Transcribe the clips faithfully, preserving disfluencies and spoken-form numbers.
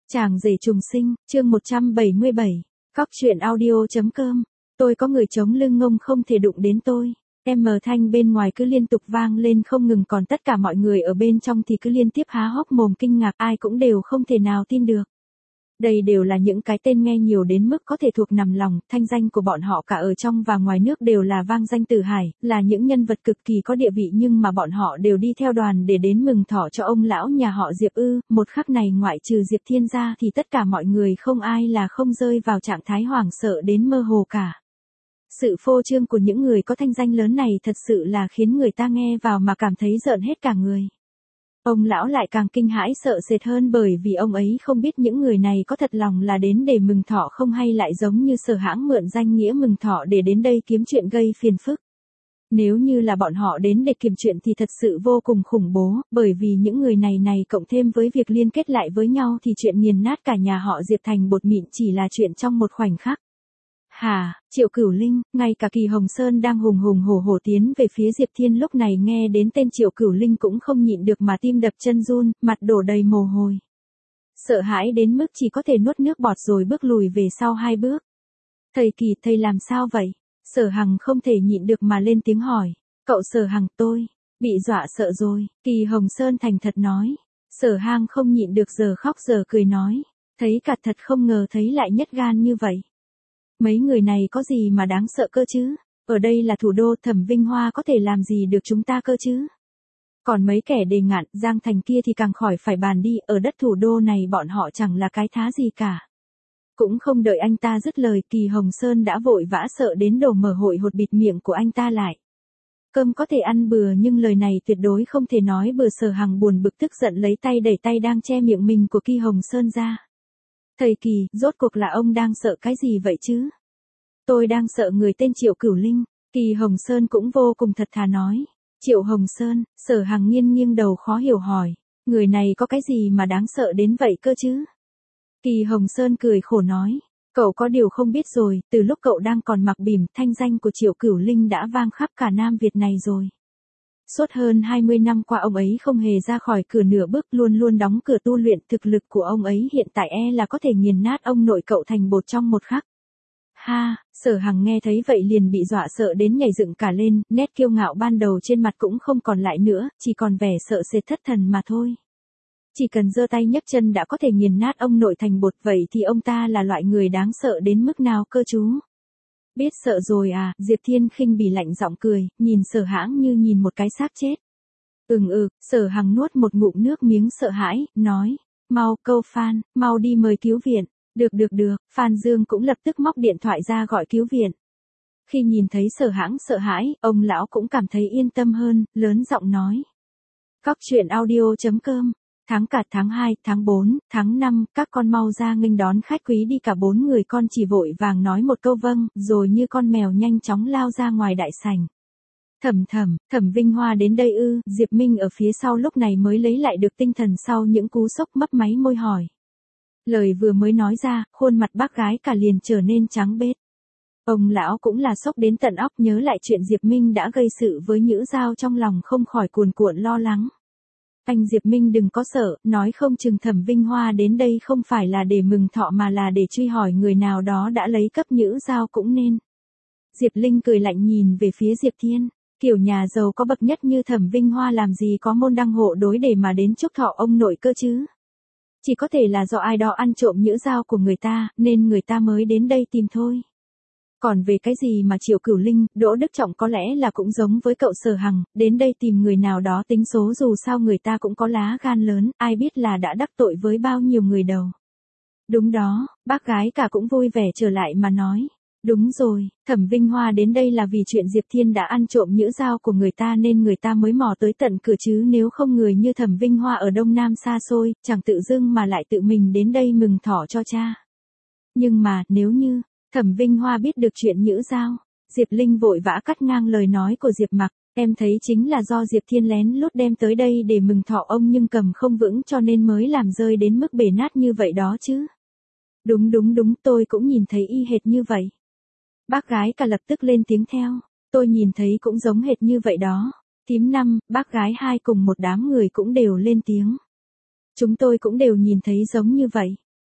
Chàng rể trùng sinh, chương một trăm bảy mươi bảy. Cóc truyện audio.com. Tôi có người chống lưng ngông không thể đụng đến tôi. Em mờ thanh bên ngoài cứ liên tục vang lên không ngừng, còn tất cả mọi người ở bên trong thì cứ liên tiếp há hốc mồm kinh ngạc, ai cũng đều không thể nào tin được. Đây đều là những cái tên nghe nhiều đến mức có thể thuộc nằm lòng, thanh danh của bọn họ cả ở trong và ngoài nước đều là vang danh tử hải, là những nhân vật cực kỳ có địa vị, nhưng mà bọn họ đều đi theo đoàn để đến mừng thọ cho ông lão nhà họ Diệp ư. Một khắc này ngoại trừ Diệp Thiên ra thì tất cả mọi người không ai là không rơi vào trạng thái hoảng sợ đến mơ hồ cả. Sự phô trương của những người có thanh danh lớn này thật sự là khiến người ta nghe vào mà cảm thấy rợn hết cả người. Ông lão lại càng kinh hãi sợ sệt hơn, bởi vì ông ấy không biết những người này có thật lòng là đến để mừng thọ không, hay lại giống như Sở Hãng mượn danh nghĩa mừng thọ để đến đây kiếm chuyện gây phiền phức. Nếu như là bọn họ đến để kiếm chuyện thì thật sự vô cùng khủng bố, bởi vì những người này này cộng thêm với việc liên kết lại với nhau thì chuyện nghiền nát cả nhà họ Diệp thành bột mịn chỉ là chuyện trong một khoảnh khắc. Hà, Triệu Cửu Linh, ngay cả Kỳ Hồng Sơn đang hùng hùng hổ hổ tiến về phía Diệp Thiên lúc này nghe đến tên Triệu Cửu Linh cũng không nhịn được mà tim đập chân run, mặt đổ đầy mồ hôi. Sợ hãi đến mức chỉ có thể nuốt nước bọt rồi bước lùi về sau hai bước. Thầy Kỳ, thầy làm sao vậy? Sở Hằng không thể nhịn được mà lên tiếng hỏi. Cậu Sở Hằng, tôi bị dọa sợ rồi. Kỳ Hồng Sơn thành thật nói. Sở Hằng không nhịn được giờ khóc giờ cười nói. Thấy cả thật không ngờ thấy lại nhất gan như vậy. Mấy người này có gì mà đáng sợ cơ chứ? Ở đây là thủ đô, Thẩm Vinh Hoa có thể làm gì được chúng ta cơ chứ? Còn mấy kẻ đề ngạn, Giang Thành kia thì càng khỏi phải bàn đi, ở đất thủ đô này bọn họ chẳng là cái thá gì cả. Cũng không đợi anh ta dứt lời, Kỳ Hồng Sơn đã vội vã sợ đến đổ mở hội hột bịt miệng của anh ta lại. Cơm có thể ăn bừa nhưng lời này tuyệt đối không thể nói bừa. Sở Hằng buồn bực tức giận lấy tay đẩy tay đang che miệng mình của Kỳ Hồng Sơn ra. Thầy Kỳ, rốt cuộc là ông đang sợ cái gì vậy chứ? Tôi đang sợ người tên Triệu Cửu Linh. Kỳ Hồng Sơn cũng vô cùng thật thà nói. Triệu Hồng Sơn, Sở Hằng nghiêng nghiêng đầu khó hiểu hỏi. Người này có cái gì mà đáng sợ đến vậy cơ chứ? Kỳ Hồng Sơn cười khổ nói. Cậu có điều không biết rồi, từ lúc cậu đang còn mặc bỉm, thanh danh của Triệu Cửu Linh đã vang khắp cả Nam Việt này rồi. Suốt hơn hai mươi năm qua ông ấy không hề ra khỏi cửa nửa bước, luôn luôn đóng cửa tu luyện, thực lực của ông ấy hiện tại e là có thể nghiền nát ông nội cậu thành bột trong một khắc. Ha, Sở Hằng nghe thấy vậy liền bị dọa sợ đến nhảy dựng cả lên, nét kiêu ngạo ban đầu trên mặt cũng không còn lại nữa, chỉ còn vẻ sợ sệt thất thần mà thôi. Chỉ cần giơ tay nhấc chân đã có thể nghiền nát ông nội thành bột, vậy thì ông ta là loại người đáng sợ đến mức nào cơ chú? Biết sợ rồi à? Diệp Thiên khinh bỉ lạnh giọng cười, nhìn Sở Hãng như nhìn một cái xác chết. Ừm ừ, Sở Hằng nuốt một ngụm nước miếng sợ hãi, nói, mau câu Phan, mau đi mời cứu viện. Được được được, Phan Dương cũng lập tức móc điện thoại ra gọi cứu viện. Khi nhìn thấy Sở Hãng sợ hãi, ông lão cũng cảm thấy yên tâm hơn, lớn giọng nói. Cóc truyện audio.com. Tháng cả tháng hai, tháng bốn, tháng năm, các con mau ra nghênh đón khách quý đi. Cả bốn người con chỉ vội vàng nói một câu vâng, rồi như con mèo nhanh chóng lao ra ngoài đại sảnh. Thẩm thẩm, Thẩm Vinh Hoa đến đây ư? Diệp Minh ở phía sau lúc này mới lấy lại được tinh thần sau những cú sốc, mấp máy môi hỏi. Lời vừa mới nói ra, khuôn mặt bác gái cả liền trở nên trắng bết. Ông lão cũng là sốc đến tận óc, nhớ lại chuyện Diệp Minh đã gây sự với Nhữ Giao trong lòng không khỏi cuồn cuộn lo lắng. Anh Diệp Minh đừng có sợ, nói không chừng Thẩm Vinh Hoa đến đây không phải là để mừng thọ mà là để truy hỏi người nào đó đã lấy cấp Nhữ Giao cũng nên. Diệp Linh cười lạnh nhìn về phía Diệp Thiên, kiểu nhà giàu có bậc nhất như Thẩm Vinh Hoa làm gì có môn đăng hộ đối để mà đến chúc thọ ông nội cơ chứ. Chỉ có thể là do ai đó ăn trộm Nhữ Giao của người ta, nên người ta mới đến đây tìm thôi. Còn về cái gì mà Triệu Cửu Linh, Đỗ Đức Trọng có lẽ là cũng giống với cậu Sở Hằng, đến đây tìm người nào đó tính số, dù sao người ta cũng có lá gan lớn, ai biết là đã đắc tội với bao nhiêu người đầu. Đúng đó, bác gái cả cũng vui vẻ trở lại mà nói. Đúng rồi, Thẩm Vinh Hoa đến đây là vì chuyện Diệp Thiên đã ăn trộm Nhữ Giao của người ta nên người ta mới mò tới tận cửa chứ, nếu không người như Thẩm Vinh Hoa ở Đông Nam xa xôi, chẳng tự dưng mà lại tự mình đến đây mừng thọ cho cha. Nhưng mà, nếu như Thẩm Vinh Hoa biết được chuyện Nhữ Giao, Diệp Linh vội vã cắt ngang lời nói của Diệp Mặc, em thấy chính là do Diệp Thiên lén lút đem tới đây để mừng thọ ông nhưng cầm không vững cho nên mới làm rơi đến mức bể nát như vậy đó chứ. Đúng đúng đúng, tôi cũng nhìn thấy y hệt như vậy. Bác gái cả lập tức lên tiếng theo, tôi nhìn thấy cũng giống hệt như vậy đó. Thím năm, bác gái hai cùng một đám người cũng đều lên tiếng. Chúng tôi cũng đều nhìn thấy giống như vậy.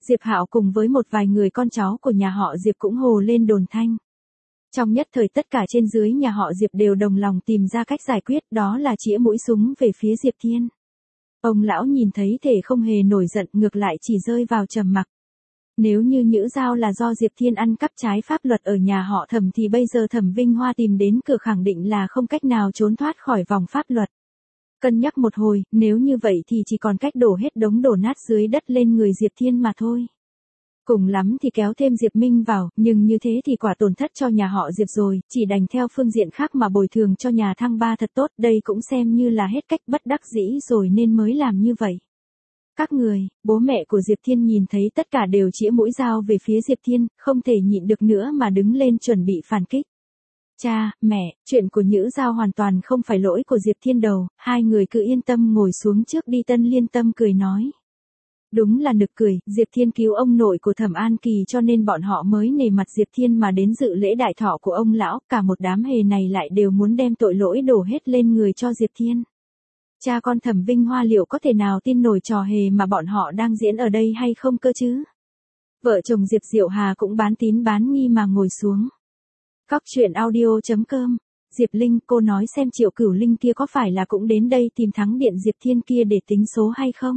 Diệp Hạo cùng với một vài người con cháu của nhà họ Diệp cũng hồ lên đồn thanh. Trong nhất thời tất cả trên dưới nhà họ Diệp đều đồng lòng tìm ra cách giải quyết, đó là chĩa mũi súng về phía Diệp Thiên. Ông lão nhìn thấy thể không hề nổi giận, ngược lại chỉ rơi vào trầm mặc. Nếu như Nhữ Giao là do Diệp Thiên ăn cắp trái pháp luật ở nhà họ Thẩm thì bây giờ Thẩm Vinh Hoa tìm đến cửa khẳng định là không cách nào trốn thoát khỏi vòng pháp luật. Cân nhắc một hồi, nếu như vậy thì chỉ còn cách đổ hết đống đổ nát dưới đất lên người Diệp Thiên mà thôi. Cùng lắm thì kéo thêm Diệp Minh vào, nhưng như thế thì quả tổn thất cho nhà họ Diệp rồi, chỉ đành theo phương diện khác mà bồi thường cho nhà Thăng Ba thật tốt, đây cũng xem như là hết cách bất đắc dĩ rồi nên mới làm như vậy. Các người, bố mẹ của Diệp Thiên nhìn thấy tất cả đều chĩa mũi dao về phía Diệp Thiên, không thể nhịn được nữa mà đứng lên chuẩn bị phản kích. Cha, mẹ, chuyện của Nhữ Giao hoàn toàn không phải lỗi của Diệp Thiên đâu, hai người cứ yên tâm ngồi xuống trước đi. Tân Liên Tâm cười nói. Đúng là nực cười, Diệp Thiên cứu ông nội của Thẩm An Kỳ cho nên bọn họ mới nể mặt Diệp Thiên mà đến dự lễ đại thọ của ông lão, cả một đám hề này lại đều muốn đem tội lỗi đổ hết lên người cho Diệp Thiên. Cha con Thẩm Vinh Hoa liệu có thể nào tin nổi trò hề mà bọn họ đang diễn ở đây hay không cơ chứ? Vợ chồng Diệp Diệu Hà cũng bán tín bán nghi mà ngồi xuống. Cóc truyện audio chấm com. Diệp Linh, cô nói xem Triệu Cửu Linh kia có phải là cũng đến đây tìm thắng điện Diệp Thiên kia để tính số hay không?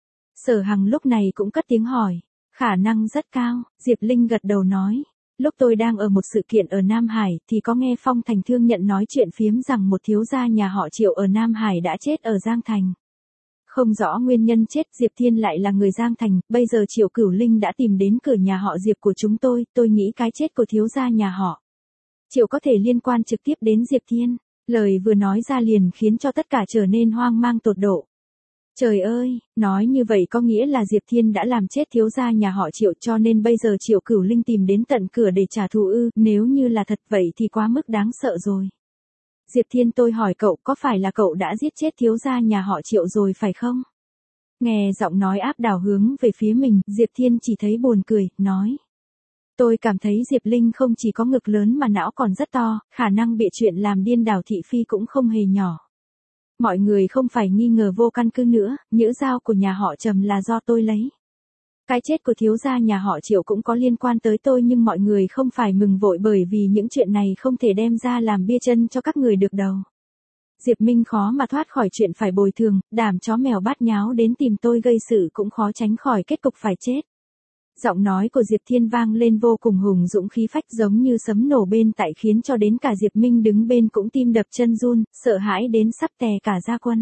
Sở Hằng lúc này cũng cất tiếng hỏi. Khả năng rất cao, Diệp Linh gật đầu nói. Lúc tôi đang ở một sự kiện ở Nam Hải thì có nghe Phong Thành Thương nhận nói chuyện phiếm rằng một thiếu gia nhà họ Triệu ở Nam Hải đã chết ở Giang Thành. Không rõ nguyên nhân chết, Diệp Thiên lại là người Giang Thành, bây giờ Triệu Cửu Linh đã tìm đến cửa nhà họ Diệp của chúng tôi, tôi nghĩ cái chết của thiếu gia nhà họ Triệu có thể liên quan trực tiếp đến Diệp Thiên. Lời vừa nói ra liền khiến cho tất cả trở nên hoang mang tột độ. Trời ơi, nói như vậy có nghĩa là Diệp Thiên đã làm chết thiếu gia nhà họ Triệu cho nên bây giờ Triệu Cửu Linh tìm đến tận cửa để trả thù ư, nếu như là thật vậy thì quá mức đáng sợ rồi. Diệp Thiên, tôi hỏi cậu có phải là cậu đã giết chết thiếu gia nhà họ Triệu rồi phải không? Nghe giọng nói áp đảo hướng về phía mình, Diệp Thiên chỉ thấy buồn cười, nói. Tôi cảm thấy Diệp Linh không chỉ có ngực lớn mà não còn rất to, khả năng bịa chuyện làm điên đảo thị phi cũng không hề nhỏ. Mọi người không phải nghi ngờ vô căn cứ nữa, Nhữ Giao của nhà họ Trầm là do tôi lấy. Cái chết của thiếu gia nhà họ Triệu cũng có liên quan tới tôi nhưng mọi người không phải mừng vội bởi vì những chuyện này không thể đem ra làm bia chân cho các người được đâu. Diệp Minh khó mà thoát khỏi chuyện phải bồi thường, đàm chó mèo bát nháo đến tìm tôi gây sự cũng khó tránh khỏi kết cục phải chết. Giọng nói của Diệp Thiên vang lên vô cùng hùng dũng khí phách giống như sấm nổ bên tai khiến cho đến cả Diệp Minh đứng bên cũng tim đập chân run, sợ hãi đến sắp tè cả da quần.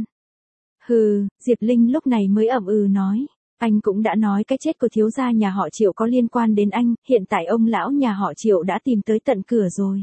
Hừ, Diệp Linh lúc này mới ậm ừ nói. Anh cũng đã nói cái chết của thiếu gia nhà họ Triệu có liên quan đến anh, hiện tại ông lão nhà họ Triệu đã tìm tới tận cửa rồi.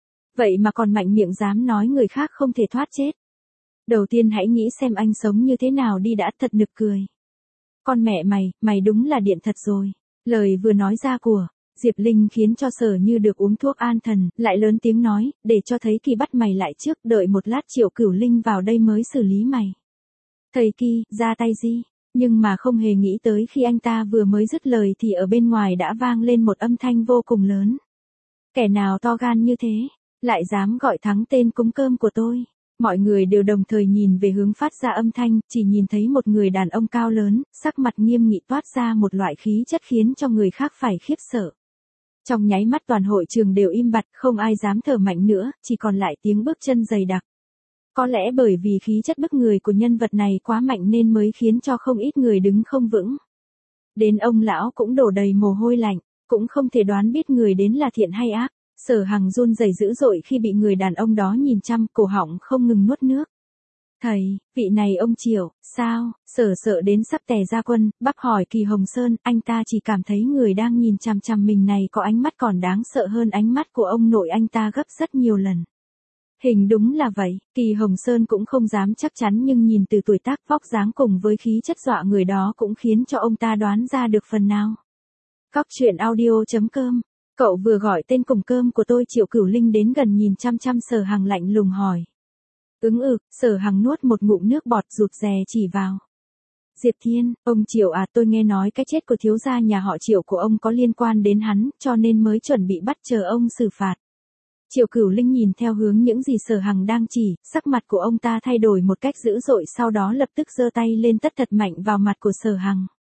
Vậy mà còn mạnh miệng dám nói người khác không thể thoát chết. Đầu tiên hãy nghĩ xem anh sống như thế nào đi đã, thật nực cười. Con mẹ mày, mày đúng là điện thật rồi. Lời vừa nói ra của Diệp Linh khiến cho Sở Như được uống thuốc an thần, lại lớn tiếng nói, để cho thấy Kỳ bắt mày lại trước, đợi một lát Triệu Cửu Linh vào đây mới xử lý mày. Thầy Kỳ, ra tay gì? Nhưng mà không hề nghĩ tới khi anh ta vừa mới dứt lời thì ở bên ngoài đã vang lên một âm thanh vô cùng lớn. Kẻ nào to gan như thế, lại dám gọi thắng tên cúng cơm của tôi? Mọi người đều đồng thời nhìn về hướng phát ra âm thanh, chỉ nhìn thấy một người đàn ông cao lớn, sắc mặt nghiêm nghị toát ra một loại khí chất khiến cho người khác phải khiếp sợ. Trong nháy mắt toàn hội trường đều im bặt, không ai dám thở mạnh nữa, chỉ còn lại tiếng bước chân dày đặc. Có lẽ bởi vì khí chất bức người của nhân vật này quá mạnh nên mới khiến cho không ít người đứng không vững. Đến ông lão cũng đổ đầy mồ hôi lạnh, cũng không thể đoán biết người đến là thiện hay ác. Sở Hằng run rẩy dữ dội khi bị người đàn ông đó nhìn chăm, cổ họng không ngừng nuốt nước. Thầy, vị này ông Triệu, sao? Sở sợ đến sắp tè ra quần, bắp hỏi Kỳ Hồng Sơn, anh ta chỉ cảm thấy người đang nhìn chằm chằm mình này có ánh mắt còn đáng sợ hơn ánh mắt của ông nội anh ta gấp rất nhiều lần. Hình đúng là vậy, Kỳ Hồng Sơn cũng không dám chắc chắn nhưng nhìn từ tuổi tác vóc dáng cùng với khí chất dọa người đó cũng khiến cho ông ta đoán ra được phần nào. Cóc truyện audio chấm com. Cậu vừa gọi tên cùng cơm của tôi. Triệu Cửu Linh đến gần nhìn chăm chăm Sở Hằng lạnh lùng hỏi. Ứng ừ, Sở Hằng nuốt một ngụm nước bọt rụt rè chỉ vào. Diệp Thiên, ông Triệu à, tôi nghe nói cái chết của thiếu gia nhà họ Triệu của ông có liên quan đến hắn, cho nên mới chuẩn bị bắt chờ ông xử phạt. Triệu Cửu Linh nhìn theo hướng những gì Sở Hằng đang chỉ, sắc mặt của ông ta thay đổi một cách dữ dội, sau đó lập tức giơ tay lên tát thật mạnh vào mặt của Sở Hằng.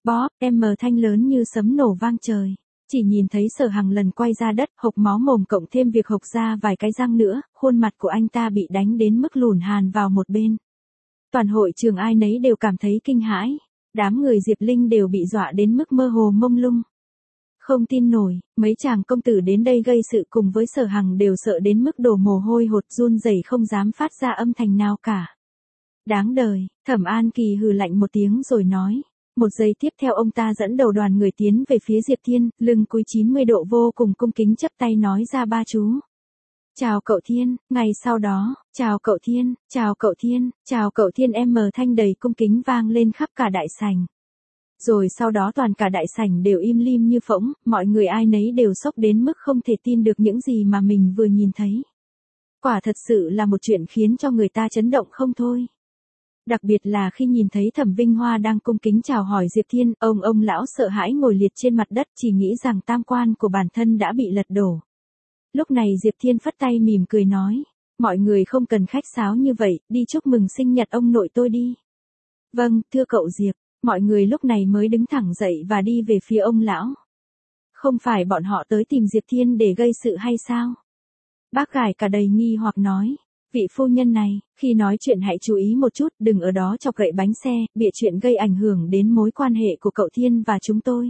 Bóp, em mờ thanh lớn như sấm nổ vang trời. Chỉ nhìn thấy Sở Hằng lần quay ra đất, hộc máu mồm cộng thêm việc hộc ra vài cái răng nữa, khuôn mặt của anh ta bị đánh đến mức lùn hàn vào một bên. Toàn hội trường ai nấy đều cảm thấy kinh hãi. Đám người Diệp Linh đều bị dọa đến mức mơ hồ mông lung. Không tin nổi, mấy chàng công tử đến đây gây sự cùng với Sở Hằng đều sợ đến mức đổ mồ hôi hột run rẩy không dám phát ra âm thanh nào cả. Đáng đời, Thẩm An Kỳ hừ lạnh một tiếng rồi nói. Một giây tiếp theo ông ta dẫn đầu đoàn người tiến về phía Diệp Thiên, lưng cúi chín mươi độ vô cùng cung kính chấp tay nói ra ba chú. Chào cậu Thiên, ngày sau đó, chào cậu Thiên, chào cậu Thiên, chào cậu Thiên em mờ thanh đầy cung kính vang lên khắp cả đại sảnh. Rồi sau đó toàn cả đại sảnh đều im lim như phỗng, mọi người ai nấy đều sốc đến mức không thể tin được những gì mà mình vừa nhìn thấy. Quả thật sự là một chuyện khiến cho người ta chấn động không thôi. Đặc biệt là khi nhìn thấy Thẩm Vinh Hoa đang cung kính chào hỏi Diệp Thiên, ông ông lão sợ hãi ngồi liệt trên mặt đất chỉ nghĩ rằng tam quan của bản thân đã bị lật đổ. Lúc này Diệp Thiên phất tay mỉm cười nói, mọi người không cần khách sáo như vậy, đi chúc mừng sinh nhật ông nội tôi đi. Vâng, thưa cậu Diệp, mọi người lúc này mới đứng thẳng dậy và đi về phía ông lão. Không phải bọn họ tới tìm Diệp Thiên để gây sự hay sao? Bác gái cả đầy nghi hoặc nói. Vị phu nhân này, khi nói chuyện hãy chú ý một chút, đừng ở đó chọc gậy bánh xe, bịa chuyện gây ảnh hưởng đến mối quan hệ của cậu Thiên và chúng tôi.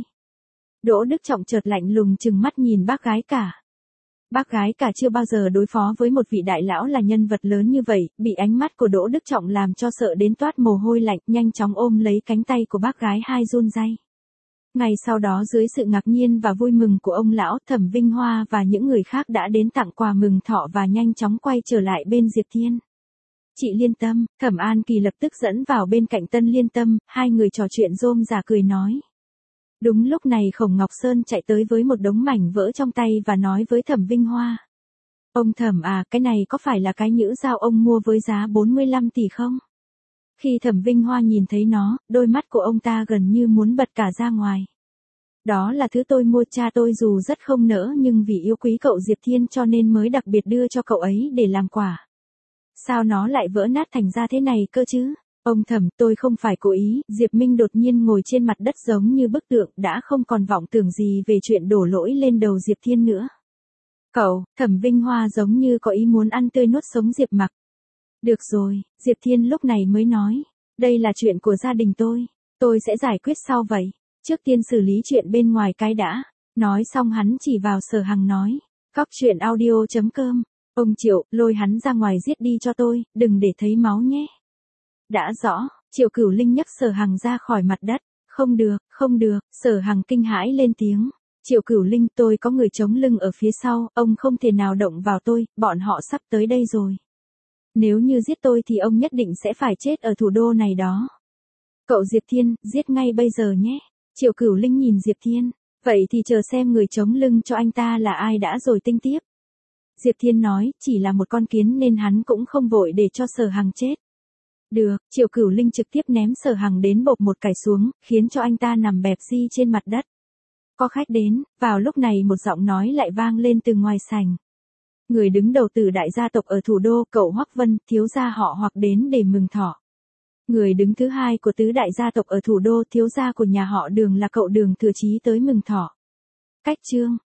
Đỗ Đức Trọng chợt lạnh lùng trừng mắt nhìn bác gái cả. Bác gái cả chưa bao giờ đối phó với một vị đại lão là nhân vật lớn như vậy, bị ánh mắt của Đỗ Đức Trọng làm cho sợ đến toát mồ hôi lạnh, nhanh chóng ôm lấy cánh tay của bác gái hai run rẩy. Ngày sau đó dưới sự ngạc nhiên và vui mừng của ông lão, Thẩm Vinh Hoa và những người khác đã đến tặng quà mừng thọ và nhanh chóng quay trở lại bên Diệp Thiên. Chị Liên Tâm, Thẩm An Kỳ lập tức dẫn vào bên cạnh Tân Liên Tâm, hai người trò chuyện rôm rả cười nói. Đúng lúc này Khổng Ngọc Sơn chạy tới với một đống mảnh vỡ trong tay và nói với Thẩm Vinh Hoa. Ông Thẩm à, cái này có phải là cái nhữ dao ông mua với giá bốn mươi lăm tỷ không? Khi Thẩm Vinh Hoa nhìn thấy nó, đôi mắt của ông ta gần như muốn bật cả ra ngoài. Đó là thứ tôi mua, cha tôi dù rất không nỡ nhưng vì yêu quý cậu Diệp Thiên cho nên mới đặc biệt đưa cho cậu ấy để làm quà. Sao nó lại vỡ nát thành ra thế này cơ chứ? Ông Thẩm, tôi không phải cố ý. Diệp Minh đột nhiên ngồi trên mặt đất giống như bức tượng, đã không còn vọng tưởng gì về chuyện đổ lỗi lên đầu Diệp Thiên nữa. Cậu, Thẩm Vinh Hoa giống như có ý muốn ăn tươi nuốt sống Diệp Mặc. Được rồi, Diệp Thiên lúc này mới nói. Đây là chuyện của gia đình tôi. Tôi sẽ giải quyết sau vậy. Trước tiên xử lý chuyện bên ngoài cái đã. Nói xong hắn chỉ vào Sở Hằng nói. Góc chuyện audio chấm com. Ông Triệu, lôi hắn ra ngoài giết đi cho tôi, đừng để thấy máu nhé. Đã rõ, Triệu Cửu Linh nhấc Sở Hằng ra khỏi mặt đất. Không được, không được, Sở Hằng kinh hãi lên tiếng. Triệu Cửu Linh, tôi có người chống lưng ở phía sau, ông không thể nào động vào tôi, bọn họ sắp tới đây rồi. Nếu như giết tôi thì ông nhất định sẽ phải chết ở thủ đô này đó. Cậu Diệp Thiên, giết ngay bây giờ nhé. Triệu Cửu Linh nhìn Diệp Thiên, vậy thì chờ xem người chống lưng cho anh ta là ai đã rồi tính tiếp. Diệp Thiên nói, chỉ là một con kiến nên hắn cũng không vội để cho Sở Hằng chết. Được, Triệu Cửu Linh trực tiếp ném Sở Hằng đến bộp một cải xuống, khiến cho anh ta nằm bẹp di trên mặt đất. Có khách đến, vào lúc này một giọng nói lại vang lên từ ngoài sảnh. Người đứng đầu từ đại gia tộc ở thủ đô, cậu Hoắc Vân, thiếu gia họ Hoắc đến để mừng thọ. Người đứng thứ hai của tứ đại gia tộc ở thủ đô, thiếu gia của nhà họ Đường là cậu Đường Thừa Chí tới mừng thọ. Cách chương